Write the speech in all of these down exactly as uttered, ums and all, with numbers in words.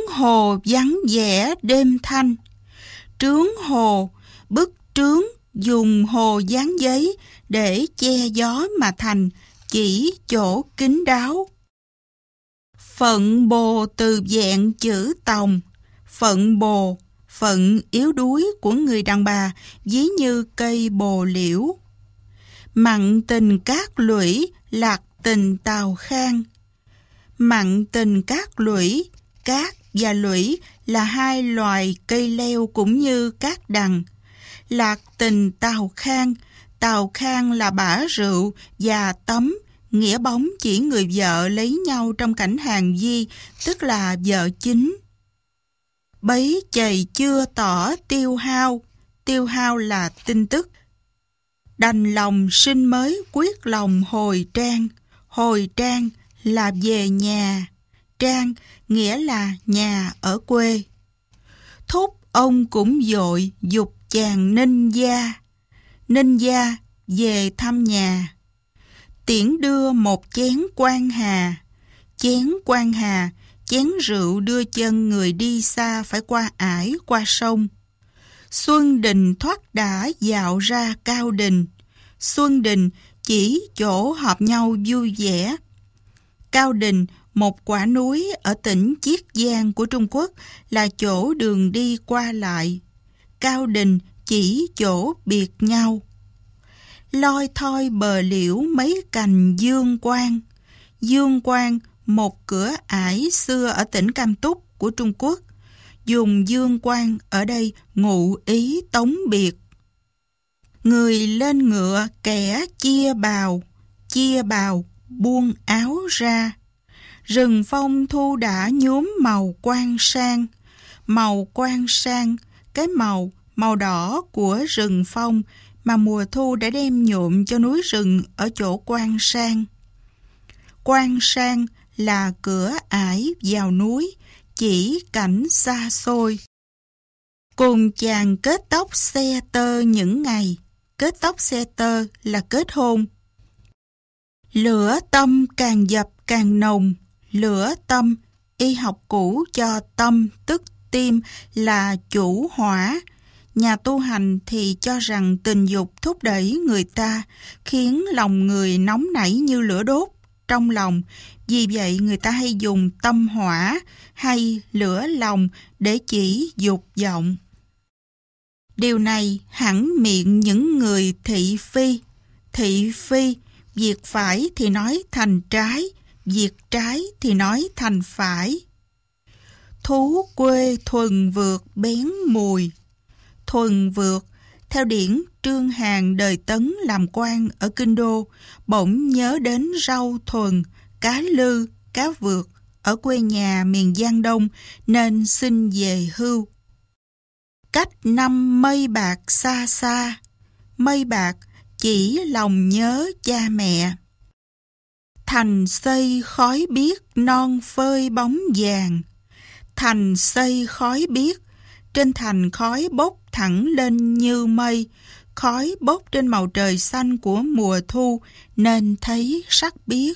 hồ vắng vẻ đêm thanh. Trướng hồ, bức trướng dùng hồ dán giấy để che gió mà thành, chỉ chỗ kín đáo. Phận bồ từ vẹn chữ tòng. Phận bồ, phận yếu đuối của người đàn bà, ví như cây bồ liễu. Mặn tình cát lũy, lạc tình tào khang. Mặn tình cát lũy, cát và lũy là hai loài cây leo cũng như cát đằng. Lạc tình tào khang, tào khang là bã rượu và tấm, nghĩa bóng chỉ người vợ lấy nhau trong cảnh hàng di, tức là vợ chính. Bấy chày chưa tỏ tiêu hao, tiêu hao là tin tức. Đành lòng sinh mới quyết lòng hồi trang, hồi trang là về nhà, trang nghĩa là nhà ở quê. Thúc ông cũng vội dục chàng ninh gia, ninh gia về thăm nhà. Tiễn đưa một chén quan hà, chén quan hà, chén rượu đưa chân người đi xa phải qua ải qua sông. Xuân đình thoát đã dạo ra cao đình. Xuân đình chỉ chỗ họp nhau vui vẻ. Cao đình, một quả núi ở tỉnh Chiết Giang của Trung Quốc, là chỗ đường đi qua lại. Cao đình chỉ chỗ biệt nhau. Loi thoi bờ liễu mấy cành dương quang. Dương quang, một cửa ải xưa ở tỉnh Cam Túc của Trung Quốc. Dùng dương quang ở đây ngụ ý tống biệt. Người lên ngựa kẻ chia bào, chia bào buông áo ra. Rừng phong thu đã nhuốm màu quang sang. Màu quang sang, cái màu, màu đỏ của rừng phong mà mùa thu đã đem nhuộm cho núi rừng ở chỗ quang sang. Quang sang là cửa ải vào núi, chỉ cảnh xa xôi. Cùng chàng kết tóc xe tơ những ngày. Kết tóc xe tơ là kết hôn. Lửa tâm càng dập càng nồng. Lửa tâm, y học cũ cho tâm tức tim là chủ hỏa. Nhà tu hành thì cho rằng tình dục thúc đẩy người ta, khiến lòng người nóng nảy như lửa đốt trong lòng. Vì vậy người ta hay dùng tâm hỏa hay lửa lòng để chỉ dục vọng. Điều này hẳn miệng những người thị phi. Thị phi, việc phải thì nói thành trái, việc trái thì nói thành phải. Thú quê thuần vượt bén mùi. Thuần vượt, theo điển Trương Hàn đời Tấn làm quan ở Kinh Đô, bỗng nhớ đến rau thuần, cá lư, cá vượt ở quê nhà miền Giang Đông nên xin về hưu. Cách năm mây bạc xa xa. Mây bạc chỉ lòng nhớ cha mẹ. Thành xây khói biếc non phơi bóng vàng. Thành xây khói biếc, trên thành khói bốc thẳng lên như mây. Khói bốc trên màu trời xanh của mùa thu nên thấy sắc biếc.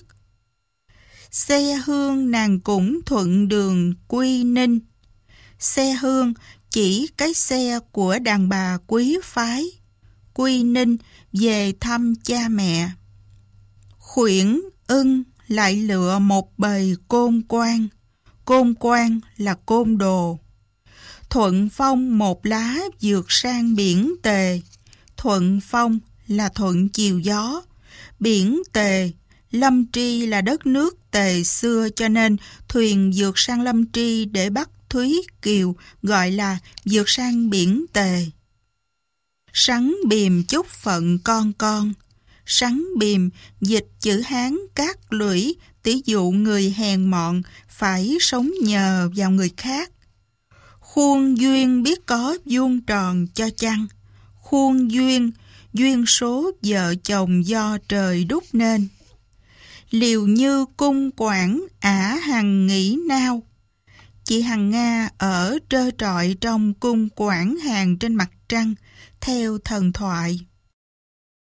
Xe hương nàng cũng thuận đường quy ninh. Xe hương chỉ cái xe của đàn bà quý phái. Quy ninh về thăm cha mẹ. Khuyển ưng lại lựa một bầy côn quan. Côn quan là côn đồ. Thuận phong một lá vượt sang biển Tề. Thuận phong là thuận chiều gió. Biển Tề, Lâm Tri là đất nước Tề xưa, cho nên thuyền vượt sang Lâm Tri để bắt Thúy Kiều gọi là vượt sang biển Tề. Sắn bìm chúc phận con con. Sắn bìm dịch chữ Hán cát lũy, tỷ dụ người hèn mọn phải sống nhờ vào người khác. Khuôn duyên biết có vuông tròn cho chăng. Khuôn duyên, duyên số vợ chồng do trời đúc nên. Liều như cung quản ả hằng nghĩ nao. Chị Hằng Nga ở trơ trọi trong cung quản hàng trên mặt trăng, theo thần thoại.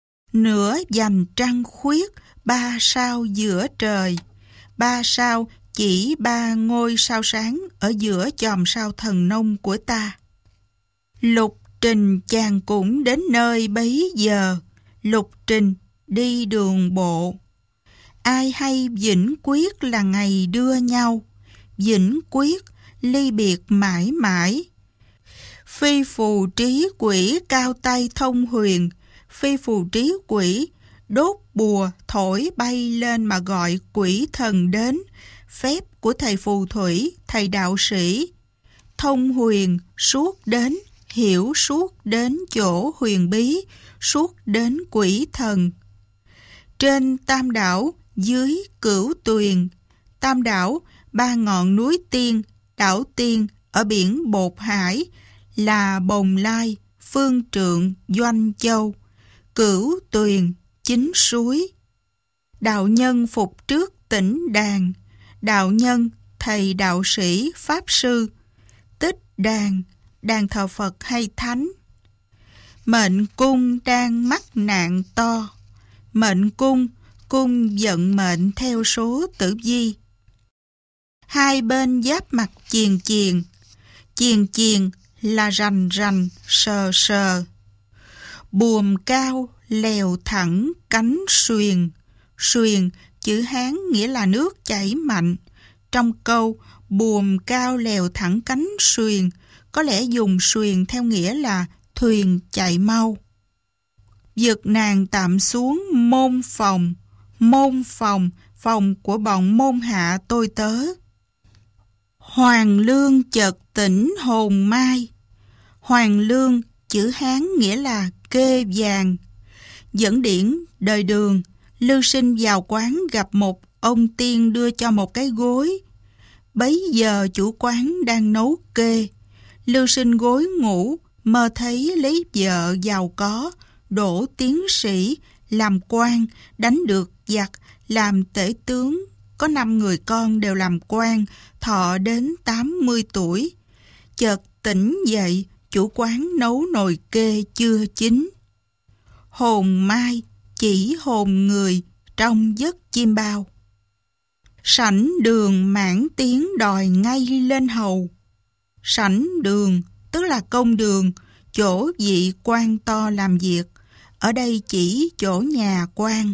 Nửa vành trăng khuyết, ba sao giữa trời. Ba sao chỉ ba ngôi sao sáng ở giữa chòm sao thần nông của ta. Lục trình chàng cũng đến nơi bấy giờ, lục trình đi đường bộ. Ai hay vĩnh quyết là ngày đưa nhau, vĩnh quyết ly biệt mãi mãi. Phi phù trí quỷ cao tay thông huyền, phi phù trí quỷ đốt bùa thổi bay lên mà gọi quỷ thần đến. Phép của thầy phù thủy, thầy đạo sĩ. Thông huyền suốt đến, hiểu suốt đến chỗ huyền bí, suốt đến quỷ thần. Trên tam đảo, dưới cửu tuyền. Tam đảo, ba ngọn núi tiên, đảo tiên ở biển Bột Hải là Bồng Lai, Phương Trượng, Doanh Châu. Cửu tuyền, chính suối. Đạo nhân phục trước tỉnh đàn. Đạo nhân, thầy đạo sĩ, pháp sư. Tích đàn, đàn thờ Phật hay thánh. Mệnh cung đang mắc nạn to. Mệnh cung, cung vận mệnh theo số tử vi. Hai bên giáp mặt chiền chiền. Chiền chiền là rành rành, sờ sờ. Buồm cao, lèo thẳng, cánh xuyền. Xuyền, chữ Hán nghĩa là nước chảy mạnh. Trong câu buồm cao lèo thẳng cánh xuyền, có lẽ dùng xuyền theo nghĩa là thuyền chạy mau. Giật nàng tạm xuống môn phòng. Môn phòng, phòng của bọn môn hạ tôi tớ. Hoàng lương chợt tỉnh hồn mai. Hoàng lương, chữ Hán nghĩa là kê vàng. Dẫn điển đời Đường, Lưu Sinh vào quán gặp một ông tiên đưa cho một cái gối. Bấy giờ chủ quán đang nấu kê. Lưu Sinh gối ngủ, mơ thấy lấy vợ giàu có, đỗ tiến sĩ, làm quan, đánh được giặc, làm tể tướng. Có năm người con đều làm quan, thọ đến tám mươi tuổi. Chợt tỉnh dậy, chủ quán nấu nồi kê chưa chín. Hồn mai, chỉ hồn người trong giấc chim bao. Sảnh đường mãn tiếng đòi ngay lên hầu. Sảnh đường tức là công đường, chỗ vị quan to làm việc. Ở đây chỉ chỗ nhà quan.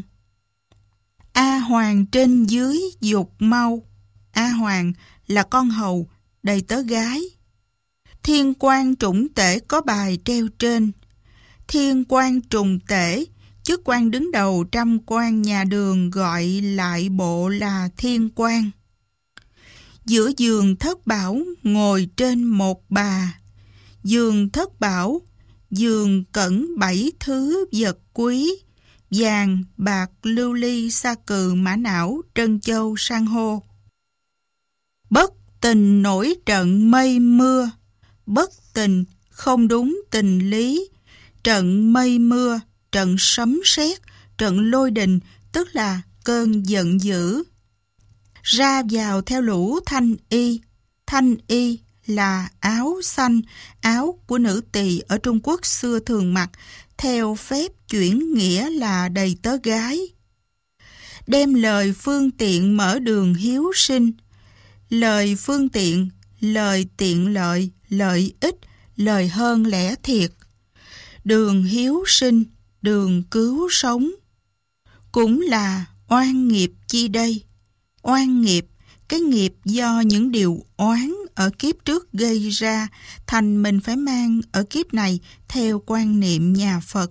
A hoàng trên dưới dục mau. A hoàng là con hầu, đầy tớ gái. Thiên quan trũng tể có bài treo trên. Thiên quan trùng tể, chức quan đứng đầu trăm quan nhà đường gọi lại bộ là thiên quan. Giữa giường thất bảo ngồi trên một bà. Giường thất bảo, giường cẩn bảy thứ vật quý. Vàng, bạc, lưu ly, sa cừ, mã não, trân châu, san hô. Bất tình nổi trận mây mưa. Bất tình, không đúng tình lý. Trận mây mưa, trận sấm sét, trận lôi đình, tức là cơn giận dữ. Ra vào theo lũ thanh y. Thanh y là áo xanh, áo của nữ tỳ ở Trung Quốc xưa thường mặc, theo phép chuyển nghĩa là đầy tớ gái. Đem lời phương tiện mở đường hiếu sinh. Lời phương tiện, lời tiện lợi, lợi ích, lời hơn lẽ thiệt. Đường hiếu sinh, đường cứu sống. Cũng là oan nghiệp chi đây? Oan nghiệp, cái nghiệp do những điều oán ở kiếp trước gây ra, thành mình phải mang ở kiếp này theo quan niệm nhà Phật.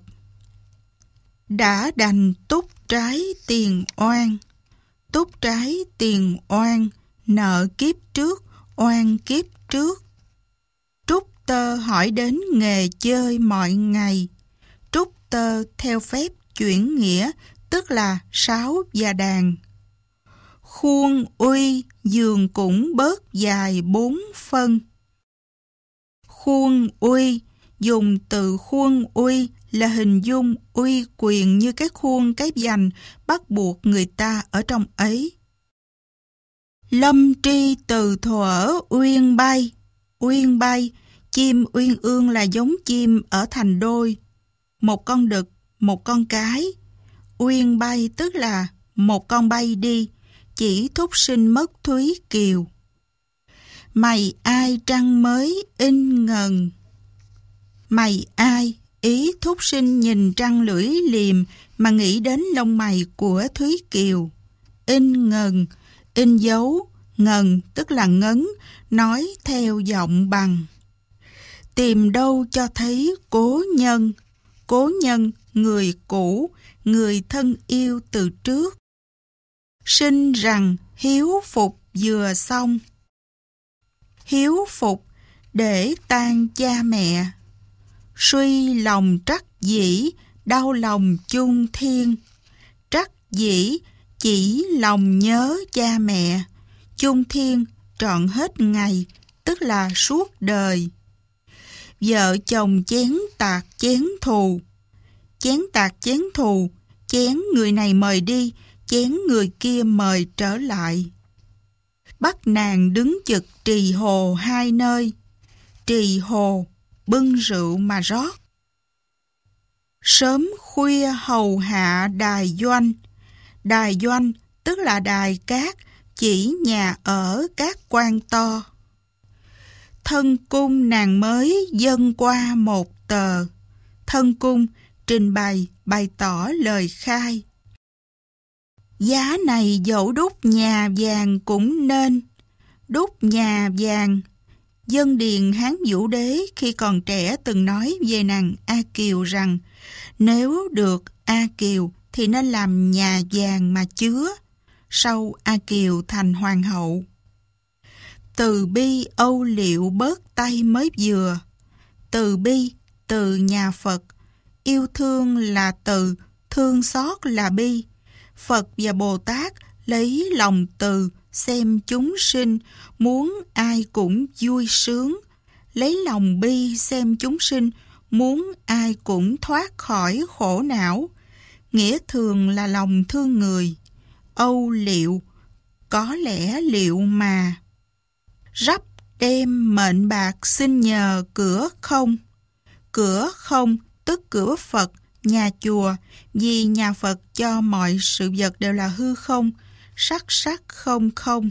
Đã đành túc trái tiền oan. Túc trái tiền oan, nợ kiếp trước, oan kiếp trước. Trúc tơ hỏi đến nghề chơi mọi ngày. Trúc tơ theo phép chuyển nghĩa, tức là sáo và đàn. Khuôn uy, giường cũng bớt dài bốn phân. Khuôn uy, dùng từ khuôn uy là hình dung uy quyền như cái khuôn cái vành bắt buộc người ta ở trong ấy. Lâm tri từ thuở uyên bay. Uyên bay, chim uyên ương là giống chim ở thành đôi. Một con đực, một con cái. Uyên bay tức là một con bay đi. chỉ thúc sinh mất Thúy Kiều. Mày ai trăng mới in ngần. Mày ai, ý thúc sinh nhìn trăng lưỡi liềm mà nghĩ đến lông mày của Thúy Kiều. In ngần, in dấu, ngần tức là ngấn, nói theo giọng bằng. Tìm đâu cho thấy cố nhân, cố nhân, người cũ, người thân yêu từ trước. Sinh rằng hiếu phục vừa xong. Hiếu phục để tan cha mẹ. Suy lòng trắc dĩ, đau lòng chung thiên. Trắc dĩ chỉ lòng nhớ cha mẹ. Chung thiên trọn hết ngày, tức là suốt đời. Vợ chồng chén tạc chén thù. Chén tạc chén thù, chén người này mời đi, chén người kia mời trở lại. Bắt nàng đứng chực trì hồ hai nơi. Trì hồ, bưng rượu mà rót. Sớm khuya hầu hạ đài doanh. Đài doanh tức là đài cát, chỉ nhà ở các quan to. Thân cung nàng mới dâng qua một tờ. Thân cung trình bày, bày tỏ lời khai. Giá này dẫu đúc nhà vàng cũng nên. Đúc nhà vàng. Dân điền Hán Vũ Đế khi còn trẻ từng nói về nàng A Kiều rằng nếu được A Kiều thì nên làm nhà vàng mà chứa. Sau A Kiều thành hoàng hậu. Từ bi âu liệu bớt tay mới vừa. Từ bi, từ nhà Phật. Yêu thương là từ, thương xót là bi. Phật và Bồ Tát lấy lòng từ xem chúng sinh, muốn ai cũng vui sướng. Lấy lòng bi xem chúng sinh, muốn ai cũng thoát khỏi khổ não. Nghĩa thường là lòng thương người. Âu liệu, có lẽ liệu mà. Rắp đem mệnh bạc xin nhờ cửa không. Cửa không tức cửa Phật, nhà chùa, vì nhà Phật cho mọi sự vật đều là hư không, sắc sắc không không.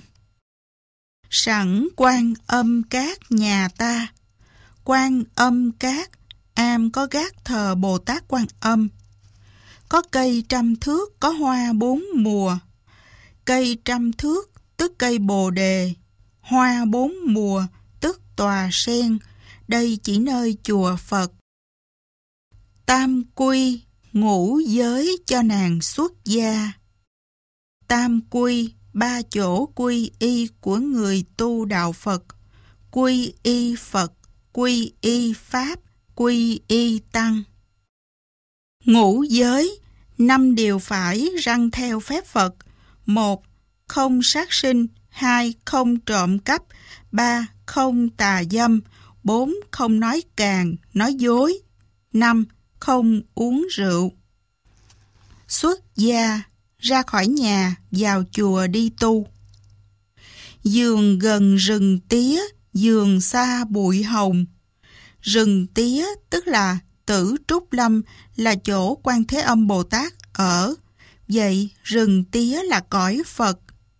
Sẵn Quan Âm Cát nhà ta. Quan Âm Cát, am có gác thờ Bồ Tát Quan Âm. Có cây trăm thước, có hoa bốn mùa. Cây trăm thước tức cây bồ đề. Hoa bốn mùa tức tòa sen. Đây chỉ nơi chùa Phật. Tam quy, ngũ giới cho nàng xuất gia. Tam quy, ba chỗ quy y của người tu đạo Phật. Quy y Phật, quy y Pháp, quy y Tăng. Ngũ giới, năm điều phải răn theo phép Phật. Một, không sát sinh. Hai, không trộm cắp. Ba, không tà dâm. Bốn, không nói càn, nói dối. Năm, không uống rượu. Xuất gia, ra khỏi nhà, vào chùa đi tu. Giường gần rừng tía, giường xa bụi hồng. Rừng tía tức là Tử Trúc Lâm, là chỗ Quan Thế Âm Bồ Tát ở. Vậy rừng tía là cõi Phật.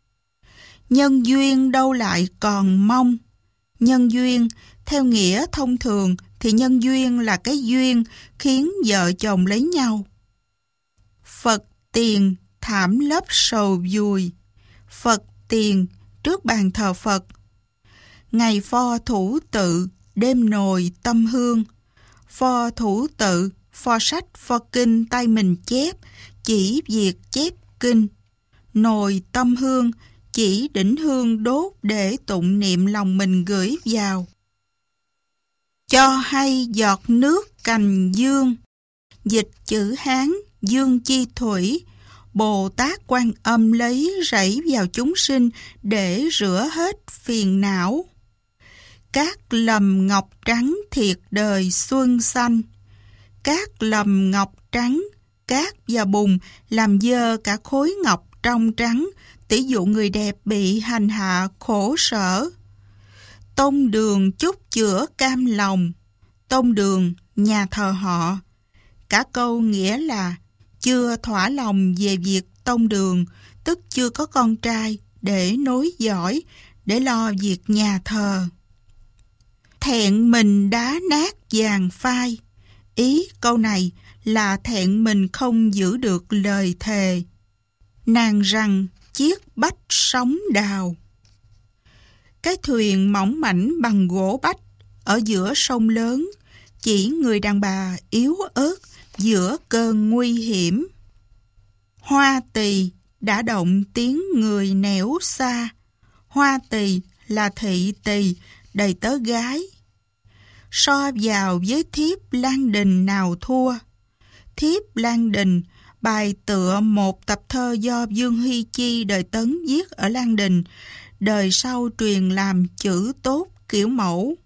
Nhân duyên đâu lại còn mong. Nhân duyên, theo nghĩa thông thường thì nhân duyên là cái duyên khiến vợ chồng lấy nhau. Phật tiền thảm lấp sầu dùi. Phật tiền trước bàn thờ Phật. Ngày pho thủ tự, đêm nồi tâm hương. Pho thủ tự, pho sách, pho kinh tay mình chép, chỉ việc chép kinh. Nồi tâm hương, chỉ đỉnh hương đốt để tụng niệm lòng mình gửi vào. Cho hay giọt nước cành dương. Dịch chữ Hán, dương chi thủy. Bồ Tát Quan Âm lấy rảy vào chúng sinh để rửa hết phiền não. Các lầm ngọc trắng thiệt đời xuân xanh. Các lầm ngọc trắng, cát và bùn làm dơ cả khối ngọc trong trắng, tỷ dụ người đẹp bị hành hạ khổ sở. Tông đường chúc chữa cam lòng. Tông đường, nhà thờ họ. Cả câu nghĩa là chưa thỏa lòng về việc tông đường tức chưa có con trai để nối dõi, để lo việc nhà thờ. Thẹn mình đá nát vàng phai. Ý câu này là thẹn mình không giữ được lời thề. Nàng rằng chiếc bách sóng đào. Cái thuyền mỏng mảnh bằng gỗ bách ở giữa sông lớn, chỉ người đàn bà yếu ớt giữa cơn nguy hiểm. Hoa tỳ đã động tiếng người nẻo xa. Hoa tỳ là thị tỳ đầy tớ gái. So vào với thiếp Lan Đình nào thua. Thiếp Lan Đình bài tựa một tập thơ do Dương Huy Chi đời Tấn viết ở Lan Đình, đời sau truyền làm chữ tốt kiểu mẫu.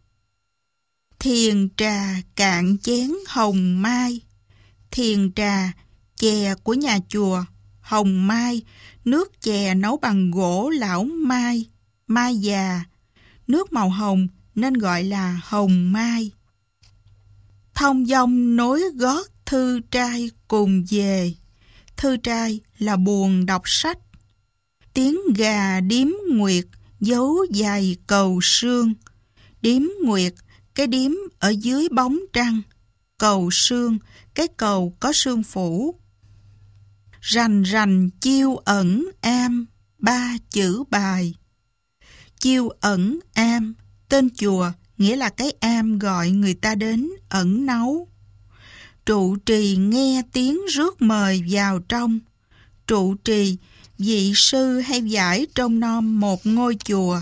Thiền trà cạn chén hồng mai. Thiền trà, chè của nhà chùa, hồng mai, nước chè nấu bằng gỗ lão mai, mai già, nước màu hồng nên gọi là hồng mai. Thông dong nối gót thư trai cùng về. Thư trai là buồn đọc sách. Tiếng gà điếm nguyệt giấu dài cầu sương. Điếm nguyệt, cái điếm ở dưới bóng trăng. Cầu sương, cái cầu có sương phủ. Rành rành chiêu ẩn am, ba chữ bài. Chiêu ẩn am, tên chùa, nghĩa là cái am gọi người ta đến ẩn náu. Trụ trì nghe tiếng rước mời vào trong. Trụ trì, vị sư hay giải trông nom một ngôi chùa.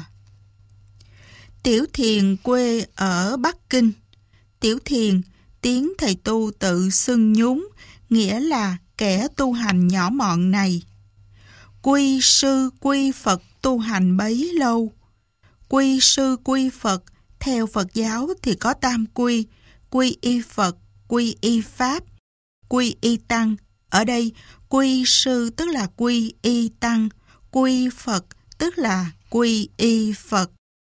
Tiểu Thiền quê ở Bắc Kinh. Tiểu Thiền, tiếng thầy tu tự xưng nhún, nghĩa là kẻ tu hành nhỏ mọn này. Quy sư quy Phật tu hành bấy lâu. Quy sư quy Phật, theo Phật giáo thì có tam quy, quy y Phật, quy y Pháp, quy y Tăng. Ở đây, quy sư tức là quy y Tăng, quy Phật tức là quy y Phật.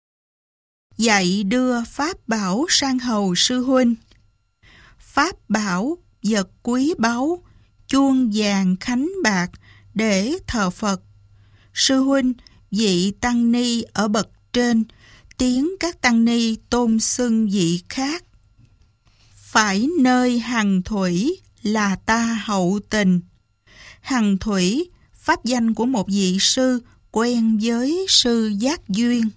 Dạy đưa Pháp bảo sang hầu sư huynh. Pháp bảo, vật quý báu, chuông vàng khánh bạc để thờ Phật. Sư huynh, vị tăng ni ở bậc trên, tiếng các tăng ni tôn xưng vị khác. Phải nơi hằng thủy là ta hậu tình. Hằng thủy, pháp danh của một vị sư quen với sư Giác Duyên.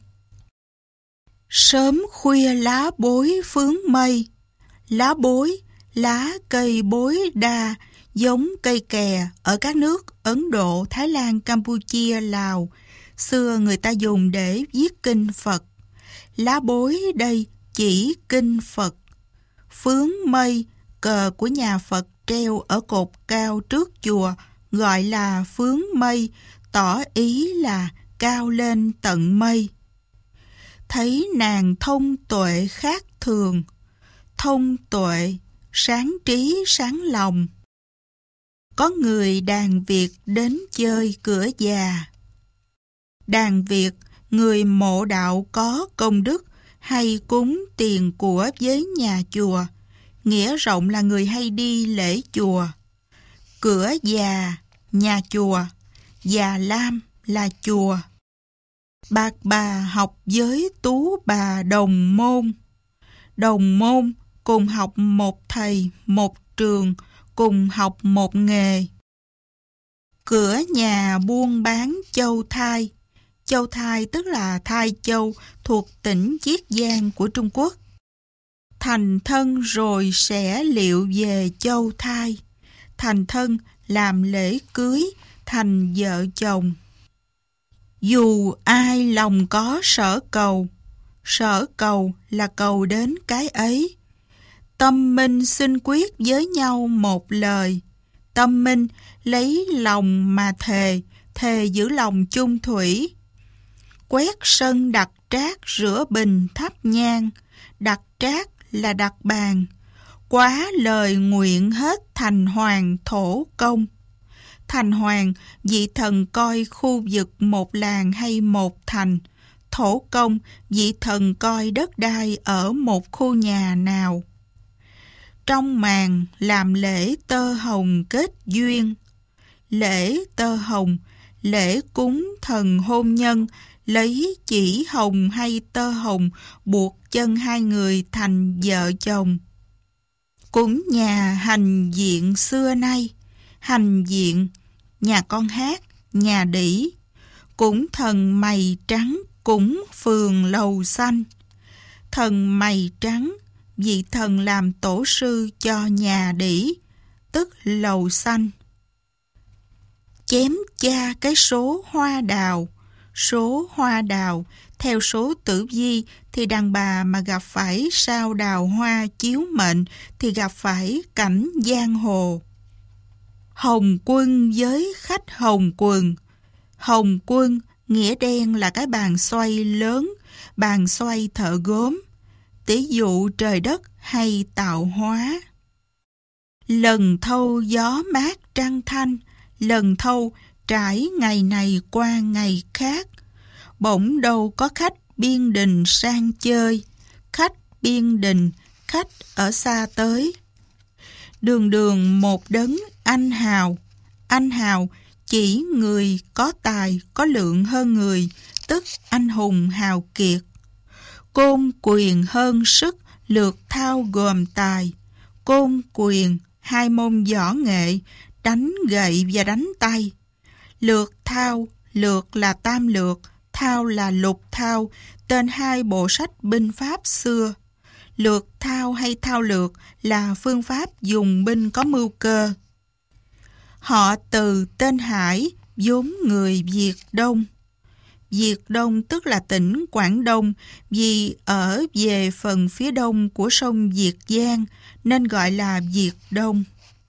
Sớm khuya lá bối phướng mây. Lá bối, lá cây bối đa, giống cây kè ở các nước Ấn Độ, Thái Lan, Campuchia, Lào. Xưa người ta dùng để viết kinh Phật. Lá bối đây chỉ kinh Phật. Phướng mây, cờ của nhà Phật treo ở cột cao trước chùa, gọi là phướng mây, tỏ ý là cao lên tận mây. Thấy nàng thông tuệ khác thường. Thông tuệ, sáng trí sáng lòng. Có người đàn Việt đến chơi cửa già. Đàn Việt, người mộ đạo có công đức hay cúng tiền của với nhà chùa, nghĩa rộng là người hay đi lễ chùa. Cửa già, nhà chùa, già lam là chùa. Bạc bà học với tú bà đồng môn. Đồng môn cùng học một thầy, một trường, cùng học một nghề. Cửa nhà buôn bán châu thai. Châu thai tức là Thai Châu, thuộc tỉnh Chiết Giang của Trung Quốc. Thành thân rồi sẽ liệu về châu thai. Thành thân làm lễ cưới, thành vợ chồng. Dù ai lòng có sở cầu. Sở cầu là cầu đến cái ấy. Tâm minh xin quyết với nhau một lời. Tâm minh lấy lòng mà thề, thề giữ lòng chung thủy. Quét sân đặt trác rửa bình thắp nhang. Đặt trác là đặt bàn. Quá lời nguyện hết thành hoàng thổ công. Thành hoàng, vị thần coi khu vực một làng hay một thành. Thổ công, vị thần coi đất đai ở một khu nhà nào. Trong màn làm lễ tơ hồng kết duyên. Lễ tơ hồng lễ cúng thần hôn nhân, lấy chỉ hồng hay tơ hồng buộc chân hai người thành vợ chồng. Cúng nhà hành diện xưa nay, hành diện, nhà con hát, nhà đỉ. Cúng thần mày trắng, cúng phường lầu xanh. Thần mày trắng, vị thần làm tổ sư cho nhà đỉ, tức lầu xanh. Chém cha cái số hoa đào, số hoa đào, theo số tử vi thì đàn bà mà gặp phải sao đào hoa chiếu mệnh thì gặp phải cảnh giang hồ. Hồng quân với khách hồng quần. Hồng quân nghĩa đen là cái bàn xoay lớn, bàn xoay thợ gốm, tỷ dụ trời đất hay tạo hóa. Lần thâu gió mát trăng thanh, lần thâu trải ngày này qua ngày khác. Bỗng đâu có khách Biên Đình sang chơi, khách Biên Đình, khách ở xa tới. Đường đường một đấng anh hào, anh hào chỉ người có tài, có lượng hơn người, tức anh hùng hào kiệt. Côn quyền hơn sức, lược thao gồm tài. Côn quyền, hai môn võ nghệ, đánh gậy và đánh tay. Lược thao, lược là tam lược, thao là lục thao, tên hai bộ sách binh pháp xưa. Lược thao hay thao lược là phương pháp dùng binh có mưu cơ. Họ Từ tên Hải, vốn người Việt Đông. Việt Đông tức là tỉnh Quảng Đông, vì ở về phần phía đông của sông Việt Giang nên gọi là Việt Đông.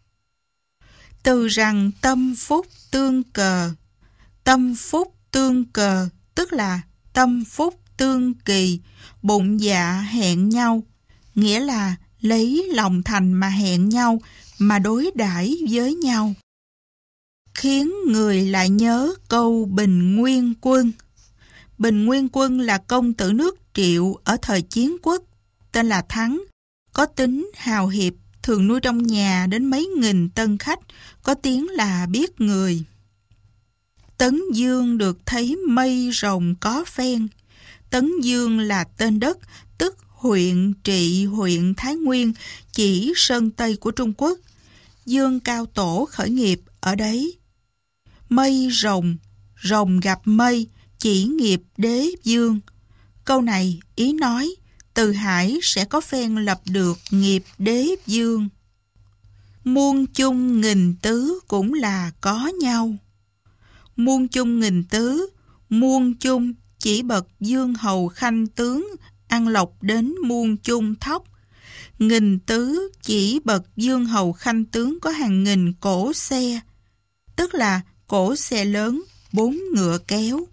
Từ rằng tâm phúc tương cờ. Tâm phúc tương cờ tức là tâm phúc tương kỳ, bụng dạ hẹn nhau, nghĩa là lấy lòng thành mà hẹn nhau, mà đối đãi với nhau. Khiến người lại nhớ câu Bình Nguyên Quân. Bình Nguyên Quân là công tử nước Triệu ở thời Chiến Quốc, tên là Thắng, có tính hào hiệp, thường nuôi trong nhà đến mấy nghìn tân khách, có tiếng là biết người. Tấn Dương được thấy mây rồng có phen. Tấn Dương là tên đất, tức huyện trị huyện Thái Nguyên, chỉ sơn Tây của Trung Quốc. Dương Cao Tổ khởi nghiệp ở đấy. Mây rồng, rồng gặp mây, chỉ nghiệp đế dương. Câu này ý nói Từ Hải sẽ có phen lập được nghiệp đế dương. Muôn chung nghìn tứ cũng là có nhau. Muôn chung nghìn tứ, muôn chung chỉ bậc dương hầu khanh tướng ăn lộc đến muôn chung thóc. Nghìn tứ chỉ bậc dương hầu khanh tướng có hàng nghìn cỗ xe, tức là cỗ xe lớn, bốn ngựa kéo.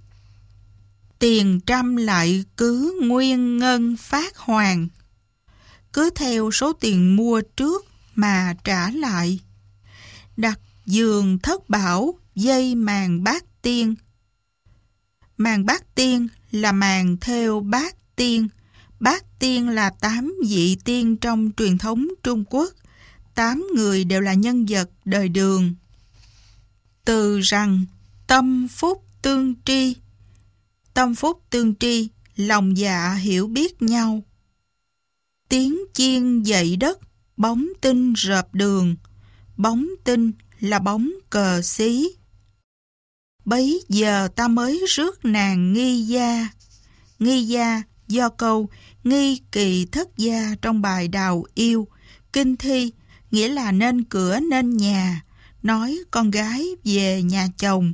Tiền trăm lại cứ nguyên ngân phát hoàng, cứ theo số tiền mua trước mà trả lại. Đặt giường thất bảo, dây màn bát tiên. Màn bát tiên là màn theo bát tiên. Bát tiên là tám vị tiên trong truyền thống Trung Quốc. Tám người đều là nhân vật đời Đường. Từ rằng tâm phúc tương tri. Tâm phúc tương tri, lòng dạ hiểu biết nhau. Tiếng chiên dậy đất, bóng tinh rợp đường. Bóng tinh là bóng cờ xí. Bấy giờ ta mới rước nàng nghi gia. Nghi gia do câu nghi kỳ thất gia trong bài Đào Yêu, kinh thi, nghĩa là nên cửa nên nhà, nói con gái về nhà chồng.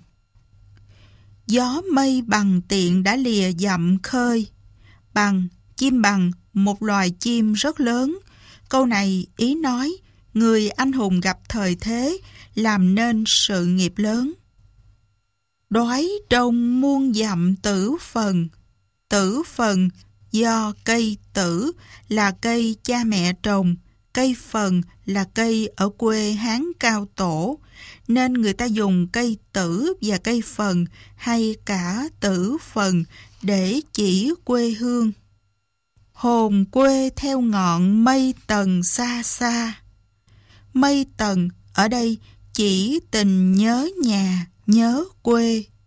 Gió mây bằng tiện đã lìa dặm khơi. Bằng, chim bằng, một loài chim rất lớn. Câu này ý nói người anh hùng gặp thời thế, làm nên sự nghiệp lớn. Đói trong muôn dặm tử phần. Tử phần do cây tử là cây cha mẹ trồng, cây phần là cây ở quê Hán Cao Tổ, nên người ta dùng cây tử và cây phần hay cả tử phần để chỉ quê hương. Hồn quê theo ngọn mây tầng xa xa. Mây tầng ở đây chỉ tình nhớ nhà, nhớ quê.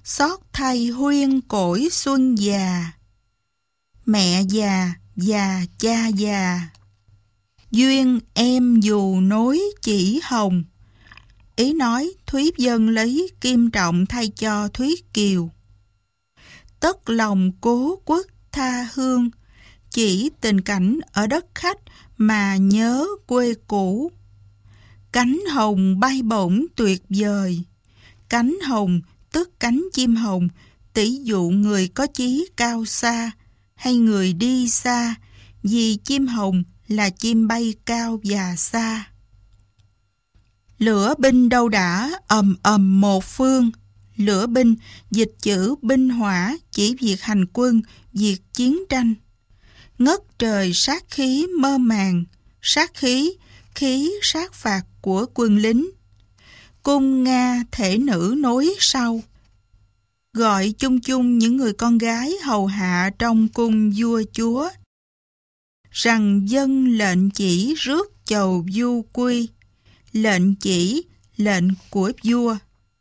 xót thay huyên cỗi xuân già. Mẹ già và cha già, duyên em dù nối chỉ hồng. Ý nói Thúy Vân lấy Kim Trọng thay cho Thúy Kiều. Tất lòng cố quốc tha hương, chỉ tình cảnh ở đất khách mà nhớ quê cũ. Cánh hồng bay bổng tuyệt vời, cánh hồng tức cánh chim hồng, tỷ dụ người có chí cao xa hay người đi xa, vì chim hồng là chim bay cao và xa. Lửa binh đâu đã ầm ầm một phương. Lửa binh dịch chữ binh hỏa chỉ việc hành quân, việc chiến tranh. Ngất trời sát khí mơ màng, sát khí, khí sát phạt của quân lính. Cung Nga thể nữ nối sau, gọi chung chung những người con gái hầu hạ trong cung vua chúa, rằng dân lệnh chỉ rước chầu du quy. Lệnh chỉ, lệnh của vua.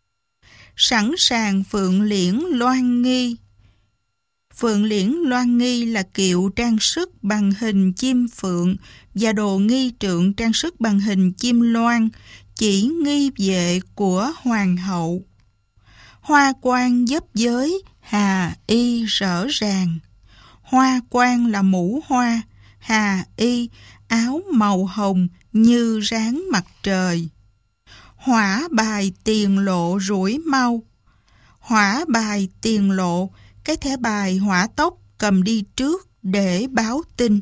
Sẵn sàng phượng liễn loan nghi. Phượng liễn loan nghi là kiệu trang sức bằng hình chim phượng và đồ nghi trượng trang sức bằng hình chim loan, chỉ nghi vệ của hoàng hậu. Hoa quan giáp giới, hà y rõ ràng. Hoa quan là mũ hoa, hà y áo màu hồng như ráng mặt trời. Hỏa bài tiền lộ rủi mau. Hỏa bài tiền lộ, cái thẻ bài hỏa tốc cầm đi trước để báo tin.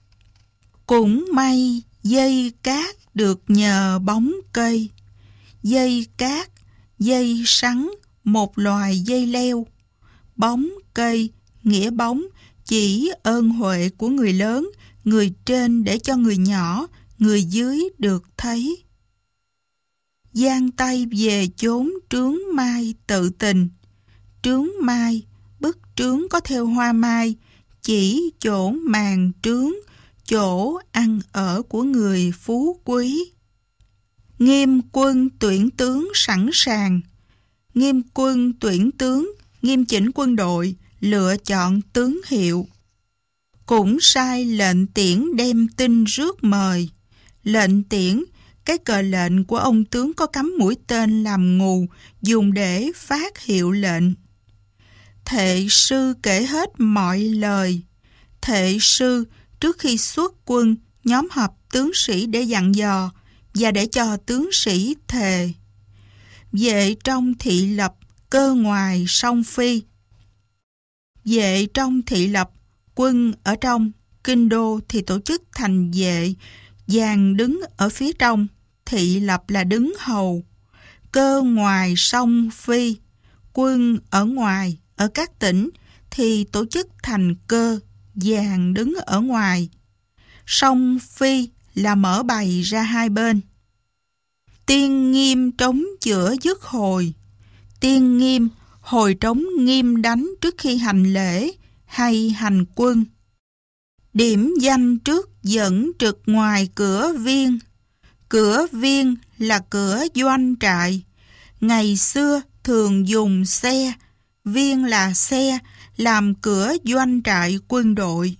Cũng may dây cát được nhờ bóng cây. Dây cát, dây sắn, một loài dây leo. Bóng cây, nghĩa bóng, chỉ ơn huệ của người lớn, người trên để cho người nhỏ, người dưới được thấy. Giang tay về chốn trướng mai tự tình. Trướng mai, bức trướng có theo hoa mai, chỉ chỗ màn trướng, chỗ ăn ở của người phú quý. Nghiêm quân tuyển tướng sẵn sàng. Nghiêm quân tuyển tướng, nghiêm chỉnh quân đội, lựa chọn tướng hiệu. Cũng sai lệnh tiễn đem tin rước mời. Lệnh tiễn, cái cờ lệnh của ông tướng có cắm mũi tên làm ngù, dùng để phát hiệu lệnh. Thệ sư kể hết mọi lời. Thệ sư trước khi xuất quân nhóm họp tướng sĩ để dặn dò và để cho tướng sĩ thề. Vệ trong thị lập, cơ ngoài song phi. Vệ trong thị lập, quân ở trong, kinh đô thì tổ chức thành vệ, dàn đứng ở phía trong, thị lập là đứng hầu. Cơ ngoài song phi, quân ở ngoài, ở các tỉnh thì tổ chức thành cơ, dàn đứng ở ngoài. Song phi là mở bày ra hai bên. Tiên nghiêm trống chữa dứt hồi. Tiên nghiêm, hồi trống nghiêm đánh trước khi hành lễ hay hành quân. Điểm danh trước dẫn trực ngoài cửa viên. Cửa viên là cửa doanh trại. Ngày xưa thường dùng xe, viên là xe, làm cửa doanh trại quân đội.